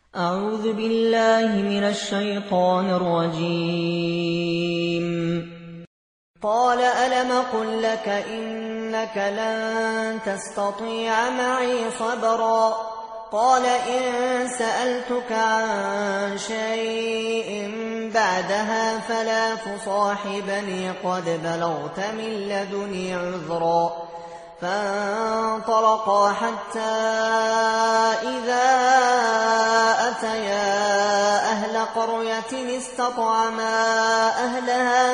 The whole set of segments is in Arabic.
أعوذ بالله من الشيطان الرجيم. قال ألم قل لك إنك لن تستطيع معي صبرا. قال إن سألتك عن شيء بعدها فلا تصاحبني قد بلغت من لدني عذرا. فانطلقا حتى إذا أتيا أهل قرية استطعما أهلها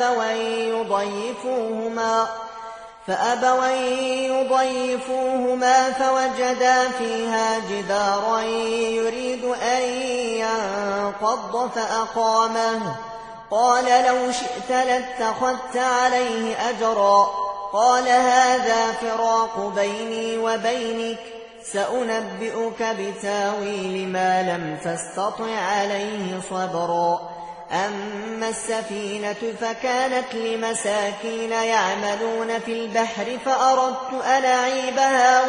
فأبوا يضيفوهما فوجدا فيها جدارا يريد أن ينقض فأقامه. قال لو شئت لاتخذت عليه أجرا. قال هذا فراق بيني وبينك، سأنبئك بتاويل ما لم تستطع عليه صبرا. أما السفينة فكانت لمساكين يعملون في البحر فأردت أن أعيبها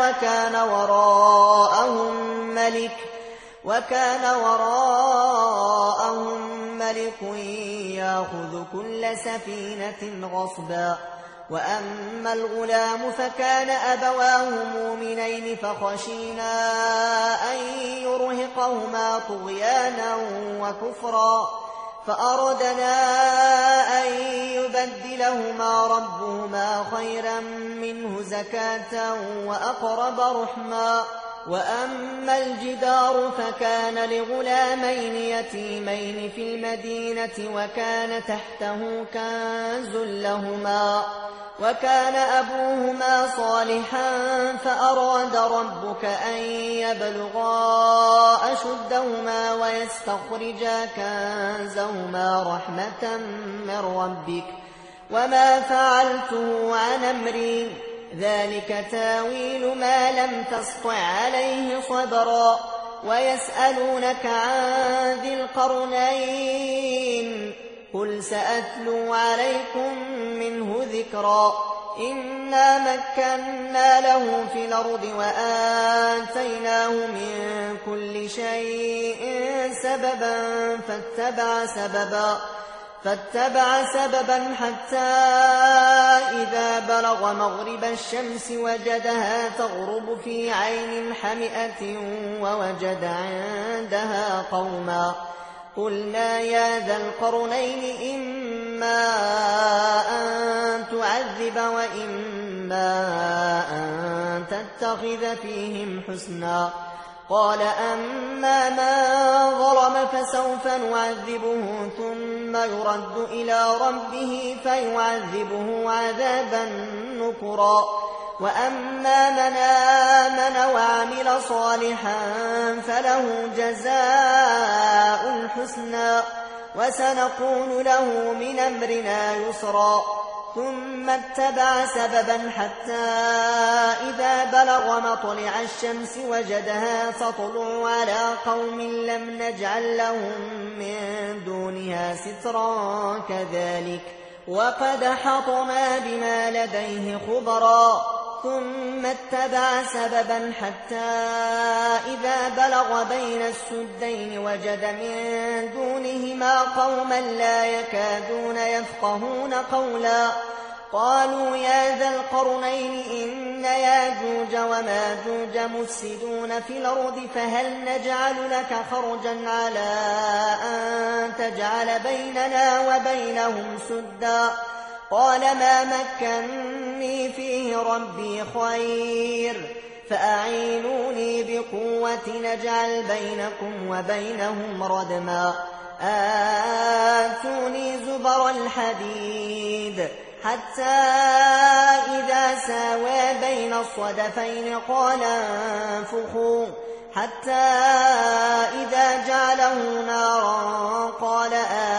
وكان وراءهم ملك يأخذ كل سفينة غصبا. وأما الغلام فكان أبواه مؤمنين فخشينا أن يرهقهما طغيانا وكفرا، فأردنا أن يبدلهما ربهما خيرا منه زكاة وأقرب رحما. وأما الجدار فكان لغلامين يتيمين في المدينة وكان تحته كنز لهما وكان أبوهما صالحا، فأراد ربك أن يبلغا أشدهما ويستخرجا كنزهما رحمة من ربك، وما فعلته عن أمري، ذلك تاويل ما لم تسطع عليه صبرا. ويسألونك عن ذي القرنين، قل سأتلو عليكم منه ذكرا. إنا مكنا له في الأرض وآتيناه من كل شيء سببا فاتبع سببا حتى إذا بلغ مغرب الشمس وجدها تغرب في عين حمئة ووجد عندها قوما. قلنا يا ذا القرنين إما أن تعذب وإما أن تتخذ فيهم حسنا. قال أما من ظلم فسوف نعذبه ثم يرد إلى ربه فيعذبه عذابا نكرا. وأما من آمن وعمل صالحا فله جزاء الحسنى وسنقول له من أمرنا يسرا. ثم اتبع سببا حتى إذا بلغ مطلع الشمس وجدها تطلع على قوم لم نجعل لهم من دونها سترا كذلك وقد حطنا بما لديه خبرا. ثم اتبع سببا حتى إذا بلغ بين السدين وجد من دونهما قوما لا يكادون يفقهون قولا. قالوا يا ذا القرنين إن ياجوج وماجوج مفسدون في الأرض فهل نجعل لك خرجا على أن تجعل بيننا وبينهم سدا. قال ما مكنني فيه ربي خير فأعينوني بقوة نجعل بينكم وبينهم ردما. آتوني زبر الحديد حتى إذا ساوى بين الصدفين قال انفخوا حتى إذا جعله نارا قال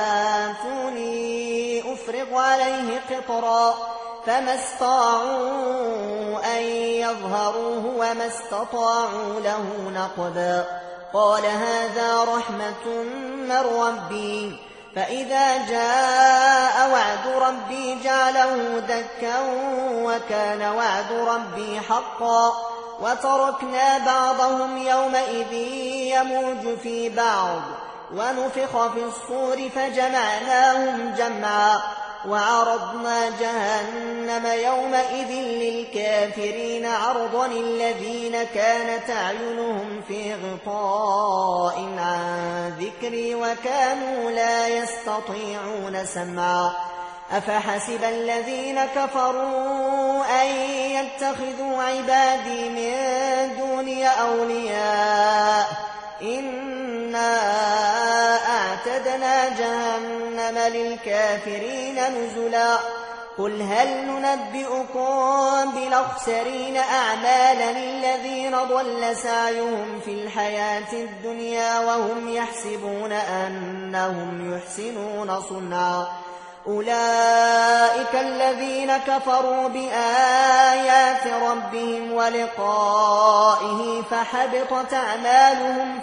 آتوني أفرغ عليه قطرا. فما استطاعوا أن يظهروه وما استطاعوا له نقبا. قال هذا رحمة من ربي، فإذا جاء وعد ربي جعله دكا وكان وعد ربي حقا. وتركنا بعضهم يومئذ يموج في بعض ونفخ في الصور فجمعناهم جمعا وعرضنا جهنم يومئذ للكافرين عرضا الذين كانت أعينهم في غطاء عن ذكري وكانوا لا يستطيعون سمعا أفحسب الذين كفروا أن يتخذوا عبادي من دوني أولياء إنا أعتدنا جهنم للكافرين نزلا قل هل ننبئكم بالأخسرين أعمالا الذين ضل سعيهم في الحياة الدنيا وهم يحسبون أنهم يحسنون صنعا أولئك الذين كفروا بآيات ربهم ولقائه فحبطت أعمالهم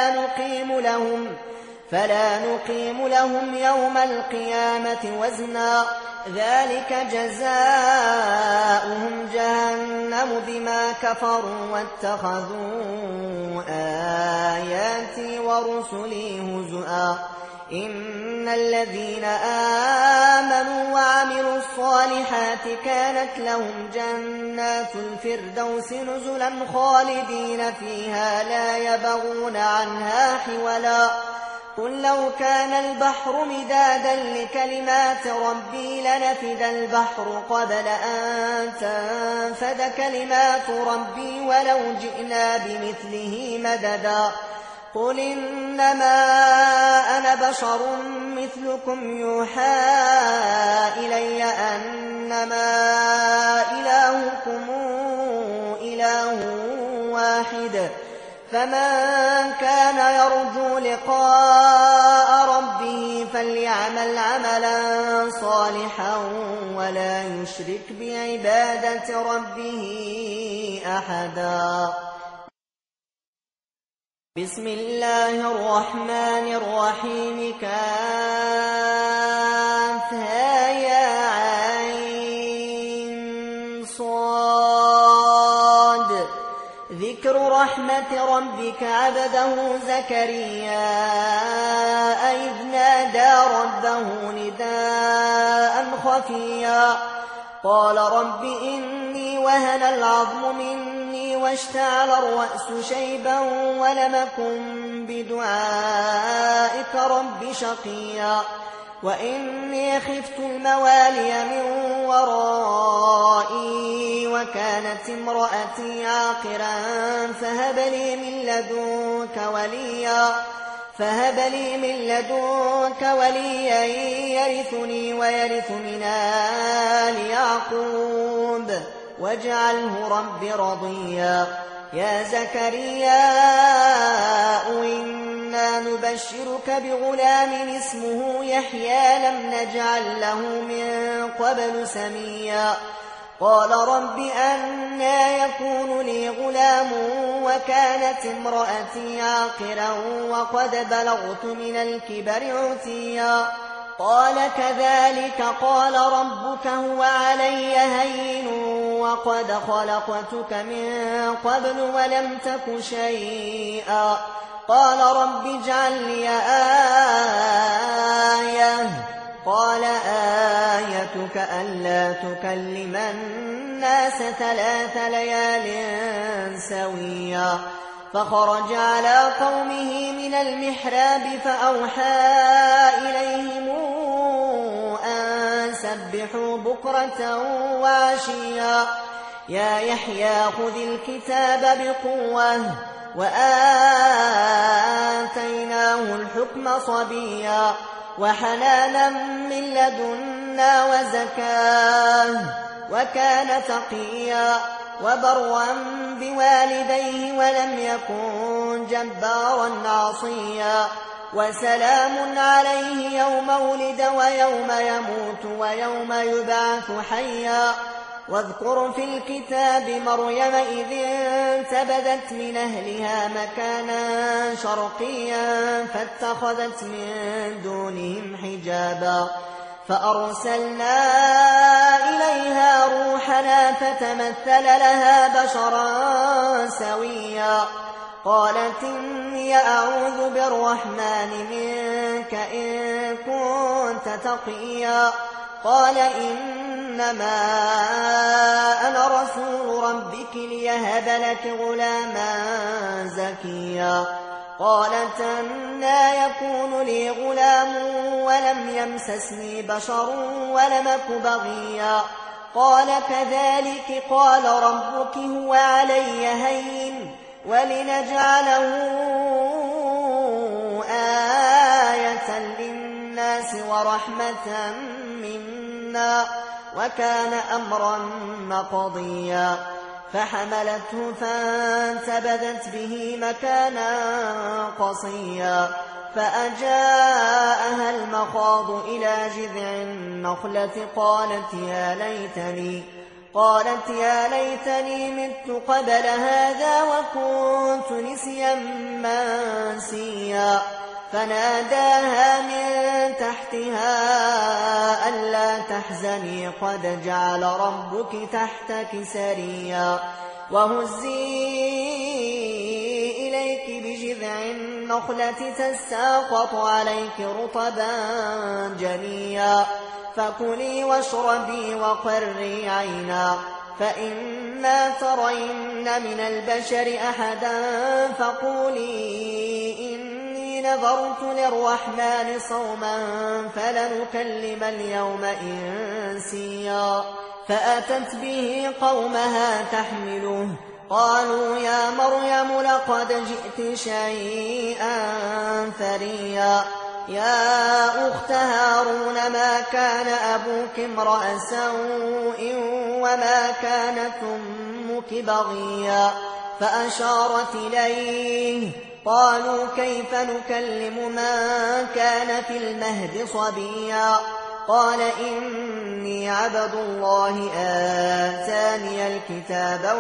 فلا نقيم لهم يوم القيامة وزنا ذلك جزاؤهم جهنم بما كفروا واتخذوا آياتي ورسلي هزؤا إن الذين آمنوا وعملوا الصالحات كانت لهم جنات الفردوس نزلا خالدين فيها لا يبغون عنها حولا قل لو كان البحر مدادا لكلمات ربي لنفد البحر قبل أن تنفد كلمات ربي ولو جئنا بمثله مددا قل إنما أنا بشر مثلكم يوحى إلي أنما إلهكم إله واحد فمن كان يرجو لقاء ربه فليعمل عملا صالحا ولا يشرك بعبادة ربه أحدا بسم الله الرحمن الرحيم كافها يا عين صاد ذكر رحمة ربك عبده زكريا إذ نادى ربه نداء خفيا قال رب إني وهن العظم مني واشتعل الرأس شيبا ولم أكن بدعائك رب شقيا وإني خفت الموالي من ورائي وكانت امرأتي عاقرا فهب لي من لدنك وليا يرثني ويرث من آل يعقوب واجعله رب رضيا يا زكريا إنا نبشرك بغلام اسمه يحيى لم نجعل له من قبل سميا قال رب أنى يكون لي غلام وكانت امرأتي عاقرا وقد بلغت من الكبر عتيا قال كذلك قال ربك هو علي هين وقد خلقتك من قبل ولم تك شيئا قال رب اجعل لي آية قال آيتك ألا تكلم الناس 3 ليال سويا فخرج على قومه من المحراب فأوحى إليهم أن سبحوا بكرة وعشيا يا يحيى خذ الكتاب بقوة وآتيناه الحكم صبيا وحنانا من لدنا وزكاه وكان تقيا وبرا بوالديه ولم يكن جبارا عصيا وسلام عليه يوم ولد ويوم يموت ويوم يبعث حيا واذكر في الكتاب مريم إذ انتبذت من أهلها مكانا شرقيا فاتخذت من دونهم حجابا فأرسلنا إليها روحنا فتمثل لها بشرا سويا قالت إني أعوذ بالرحمن منك إن كنت تقيا قال إنما أنا رسول ربك ليهب لك غلاما زكيا قالت أنى يكون لي غلام ولم يمسسني بشر ولم أك بغيا قال كذلك قال ربك هو علي هين ولنجعله آية للناس ورحمة منا وكان أمرا مقضيا فحملته فانتبذت به مكانا قصيا فأجاءها المخاض إلى جذع النخلة قالت يا ليتني مت قبل هذا وكنت نسيا منسيا فناداها من تحتها ألا تحزني قد جعل ربك تحتك سريا وهزي إليك بجذع النخلة تساقط عليك رطبا جنيا فكلي واشربي وقري عينا فإما ترين من البشر أحدا فقولي إني نذرت للرحمن صوما فلنكلم اليوم إنسيا فأتت به قومها تحمله قالوا يا مريم لقد جئت شيئا فريا يا أخت هارون ما كان أبوك امرأ سوء وما كانت أمك بغيا فأشارت إليه قالوا كيف نكلم من كان في المهد صبيا قال إني عبد الله آتاني الكتاب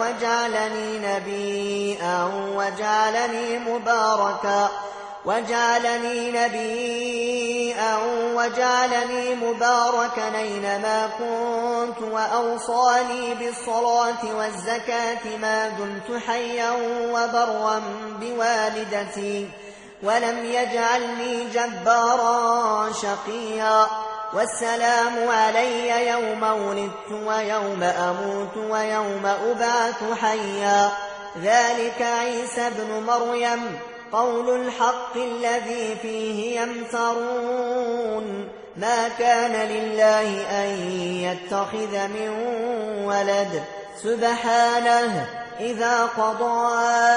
وجعلني نبيا وجعلني مباركا أينما كنت وأوصاني بالصلاة والزكاة ما دمت حيا وبرا بوالدتي ولم يجعلني جبارا شقيا والسلام علي يوم ولدت ويوم أموت ويوم أبعث حيا ذلك عيسى ابن مريم قول الحق الذي فيه يمترون ما كان لله أن يتخذ من ولد سبحانه إذا قضى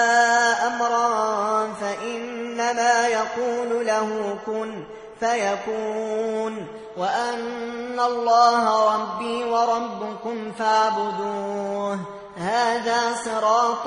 أمرا فإنما يقول له كن فيكون وأن الله ربي وربكم فاعبدوه هذا صراط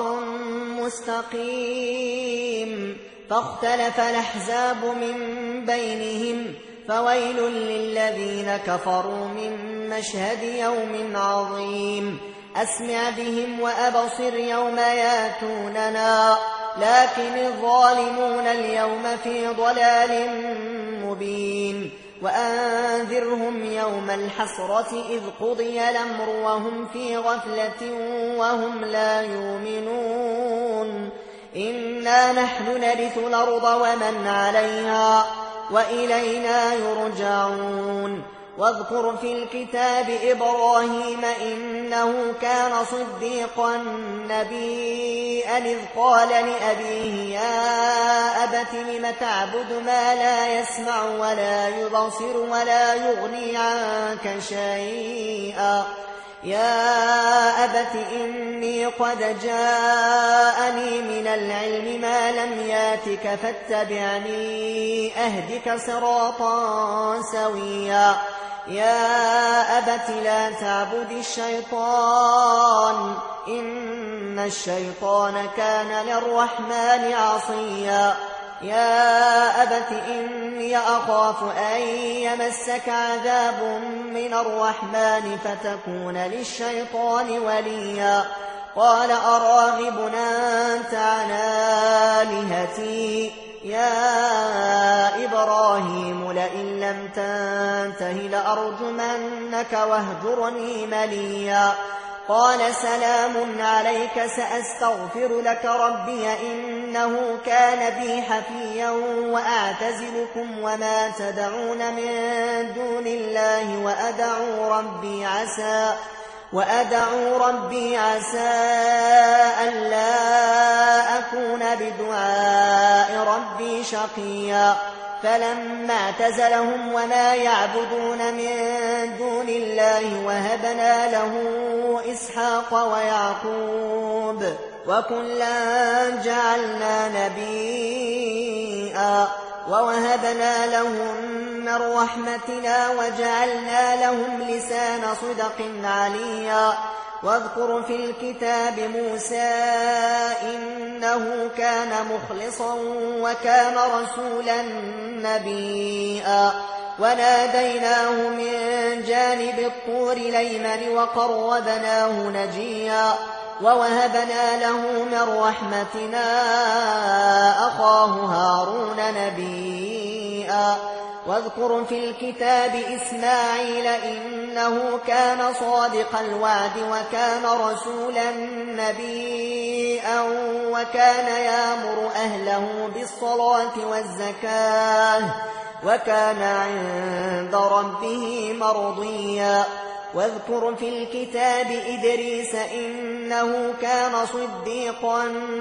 مستقيم فاختلف الأحزاب من بينهم فويل للذين كفروا من مشهد يوم عظيم أسمع بهم وأبصر يوم ياتوننا لكن الظالمون اليوم في ضلال مبين وأنذرهم يوم الحسرة إذ قضي الأمر وهم في غفلة وهم لا يؤمنون إنا نحن نرث الأرض ومن عليها وإلينا يرجعون واذكر في الكتاب إبراهيم إنه كان صديقا نبيا إذ قال لأبيه يا أبت لم تعبد ما لا يسمع ولا يبصر ولا يغني عنك شيئا يا أبت إني قد جاءني من العلم ما لم ياتك فاتبعني أهدك صراطا سويا يا أبت لا تعبد الشيطان إن الشيطان كان للرحمن عصيا يا أبت إني أخاف أن يمسك عذاب من الرحمن فتكون للشيطان وليا قال أراغب أنت عن آلهتي يا إبراهيم لئن لم تنته لأرجمنك واهجرني مليا قال سلام عليك سأستغفر لك ربي إنه كان بي حفيا وأعتزلكم وما تدعون من دون الله وأدعو ربي عسى ألا أكون بدعاء ربي شقيا فلما اعتزلهم وما يعبدون من دون الله وهبنا له إسحاق ويعقوب وكلا جعلنا نبيا ووهبنا لهم من رحمتنا وجعلنا لهم لسان صدق عليا واذكر في الكتاب موسى إنه كان مخلصا وكان رسولا نبيا وناديناه من جانب الطور الأيمن وقربناه نجيا ووهبنا له من رحمتنا أخاه هارون نبيا واذكر في الكتاب إسماعيل إنه كان صادق الوعد وكان رسولا نبيا وكان يأمر أهله بالصلاة والزكاة وكان عند ربه مرضيا واذكر في الكتاب إدريس إنه كان صديقا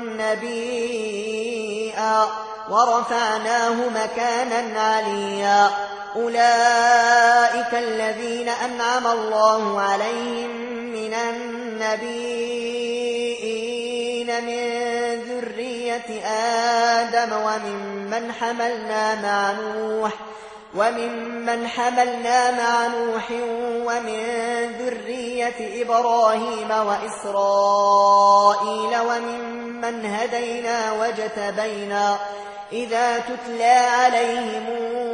نبيا ورفعناه مكانا عليا أولئك الذين أنعم الله عليهم من النبيين من ذرية آدم وممن حملنا مع نوح ومن ذرية إبراهيم وإسرائيل وممن هدينا واجتبينا إذا تتلى عليهم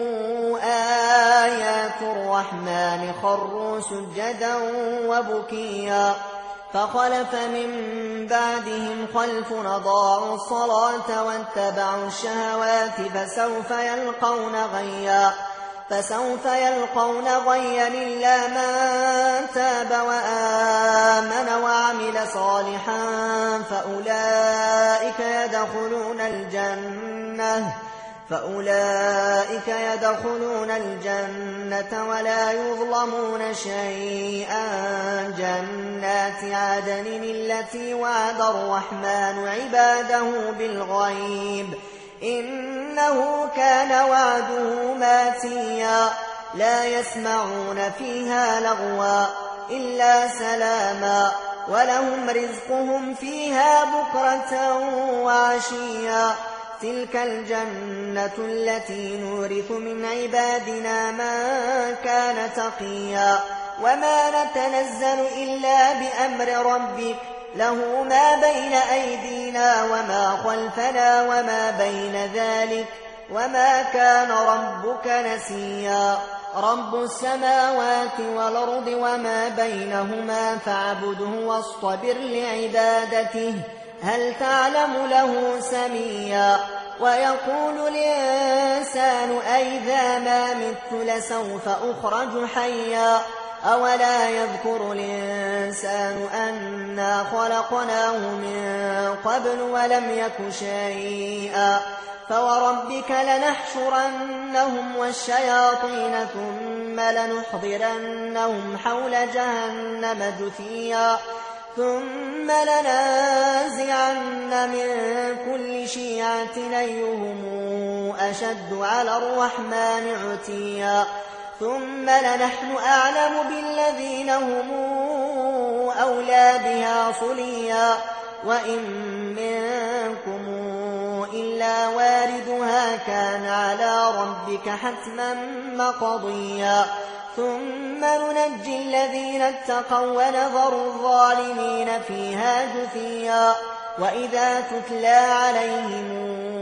آيات الرحمن خروا سجدا وبكيا فخلف من بعدهم خلف أضاعوا الصلاة واتبعوا الشهوات فسوف يلقون غيا إلا من تاب وآمن وعمل صالحا فأولئك يدخلون الجنة ولا يظلمون شيئا جنات عدن التي وعد الرحمن عباده بالغيب إنه كان وعده ماتيا لا يسمعون فيها لغوا إلا سلاما ولهم رزقهم فيها بكرة وعشيا تلك الجنة التي نورث من عبادنا من كان تقيا وما نتنزل إلا بأمر ربك له ما بين أيدينا وما خلفنا وما بين ذلك وما كان ربك نسيا رب السماوات والأرض وما بينهما فاعبده واصطبر لعبادته هل تعلم له سميا ويقول الإنسان أئذا ما مت لسوف أخرج حيا أولا يذكر الإنسان أنا خلقناه من قبل ولم يك شيئا فوربك لنحشرنهم والشياطين ثم لنحضرنهم حول جهنم جثيا ثم لننزعن من كل شيعة أيهم أشد على الرحمن عتيا ثم لنحن أعلم بالذين هم أولى بها صليا وإن منكم إلا واردها كان على ربك حتما مقضيا ثم ننجي الذين اتقوا ونذر الظالمين فيها جثيا وإذا تتلى عليهم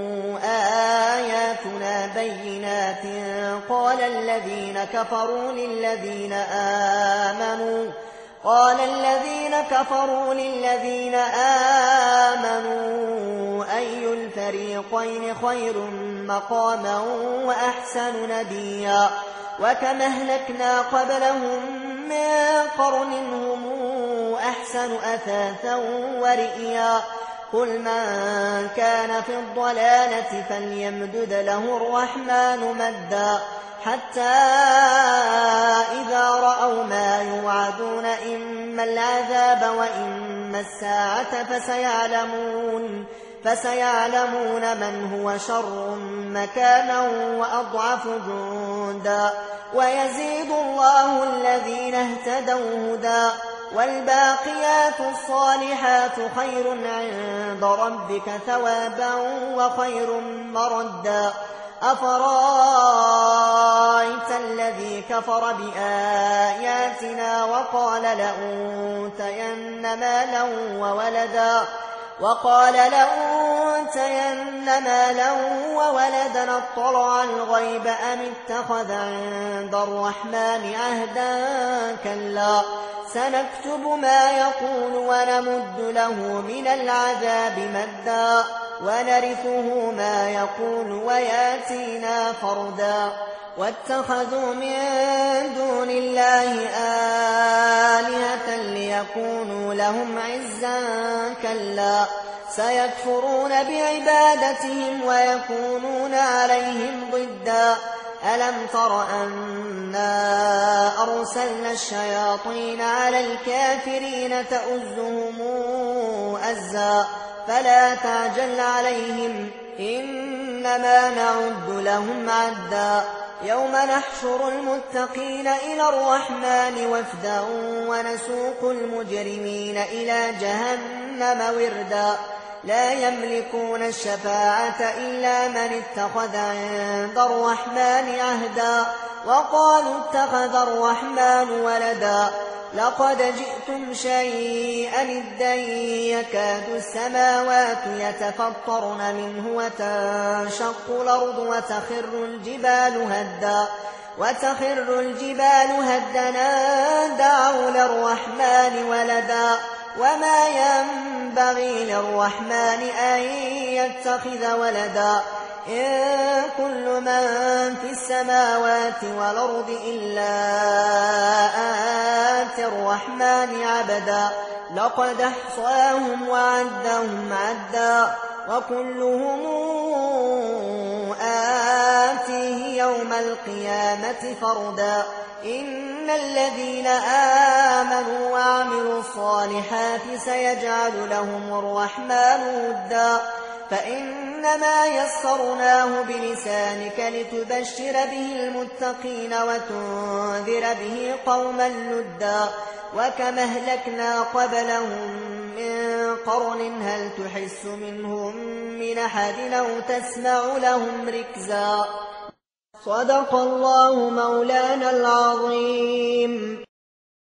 آياتنا بينات قال الذين كفروا للذين آمنوا قال الذين كفروا للذين آمنوا أي الفريقين خير مقاما وأحسن نديا وكم أهلكنا قبلهم من قرن هم أحسن أثاثا ورئيا قل من كان في الضلالة فليمدد له الرحمن مدا حتى إذا رأوا ما يوعدون إما العذاب وإما الساعة فسيعلمون من هو شر مكانا وأضعف جندا ويزيد الله الذين اهتدوا هدى والباقيات الصالحات خير عند ربك ثوابا وخير مردا أفرأيت الذي كفر بآياتنا وقال لأوتين مالا وولدا اطلع الغيب أم اتخذ عند الرحمن عهدا كلا سنكتب ما يقول ونمد له من العذاب مدا ونرثه ما يقول وياتينا فردا واتخذوا من دون الله آلهة ليكونوا لهم عزا كلا سيكفرون بعبادتهم ويكونون عليهم ضدا ألم تر أنا أرسلنا الشياطين على الكافرين تؤزهم أزا فلا تعجل عليهم إنما نعد لهم عدا يوم نحشر المتقين إلى الرحمن وفدا ونسوق المجرمين إلى جهنم وردا لا يملكون الشفاعة إلا من اتخذ عند الرحمن عهدا وقالوا اتخذ الرحمن ولدا لقد جئتم شيئا إدا يكاد السماوات يتفطرن منه وتنشق الأرض وتخر الجبال هدا دعوا للرحمن ولدا وما ينبغي للرحمن أن يتخذ ولدا إن كل من في السماوات والأرض إلا آتي الرحمن عبدا لقد أحصاهم وعدهم عدا وكلهم آتيه يوم القيامة فردا إن الذين آمنوا وعملوا الصالحات سيجعل لهم الرحمن ودا فإنما يسرناه بلسانك لتبشر به المتقين وتنذر به قوما لدا وكم أهلكنا قبلهم من قرن هل تحس منهم من أحد أو تسمع لهم ركزا صدق الله مولانا العظيم.